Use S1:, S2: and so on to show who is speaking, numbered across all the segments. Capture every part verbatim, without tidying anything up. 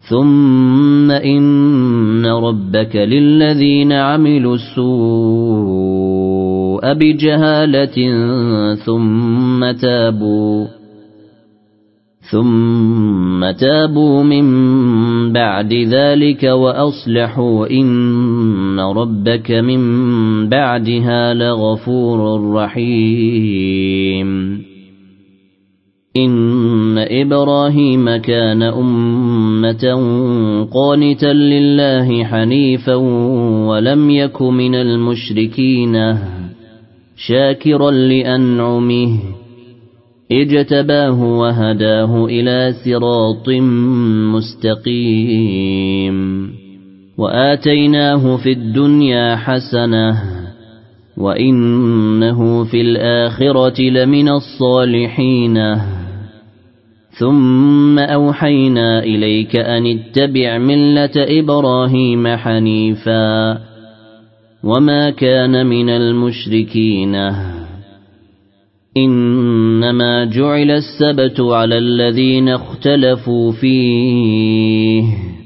S1: ثم إن ربك للذين عملوا السوء بجهالة ثم تابوا ثم تابوا من بعد ذلك وأصلحوا إن ربك من بعدها لغفور رحيم. إن إبراهيم كان أمة قانتا لله حنيفا ولم يك من المشركين شاكرا لأنعمه اجتباه وهداه إلى صراط مستقيم وآتيناه في الدنيا حسنة وإنه في الآخرة لمن الصالحين. ثم أوحينا إليك أن اتبع ملة إبراهيم حنيفا وما كان من المشركين. إنما جعل السبت على الذين اختلفوا فيه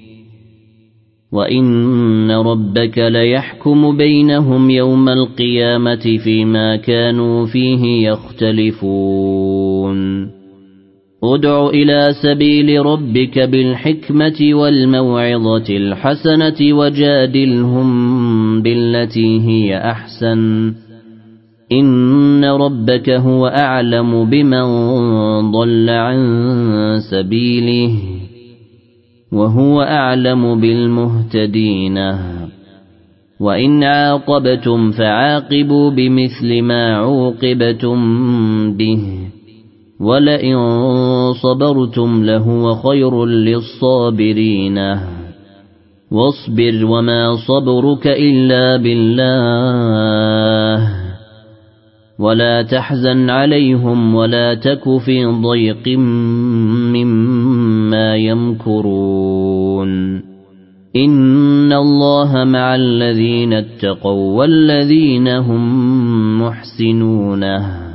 S1: وإن ربك ليحكم بينهم يوم القيامة فيما كانوا فيه يختلفون. ادع إلى سبيل ربك بالحكمة والموعظة الحسنة وجادلهم بالتي هي أحسن إن ربك هو أعلم بمن ضل عن سبيله وهو أعلم بالمهتدين. وإن عاقبتم فعاقبوا بمثل ما عوقبتم به ولئن صبرتم لهو خير للصابرين. واصبر وما صبرك إلا بالله ولا تحزن عليهم ولا تك في ضيق مما يمكرون. إن الله مع الذين اتقوا والذين هم محسنون.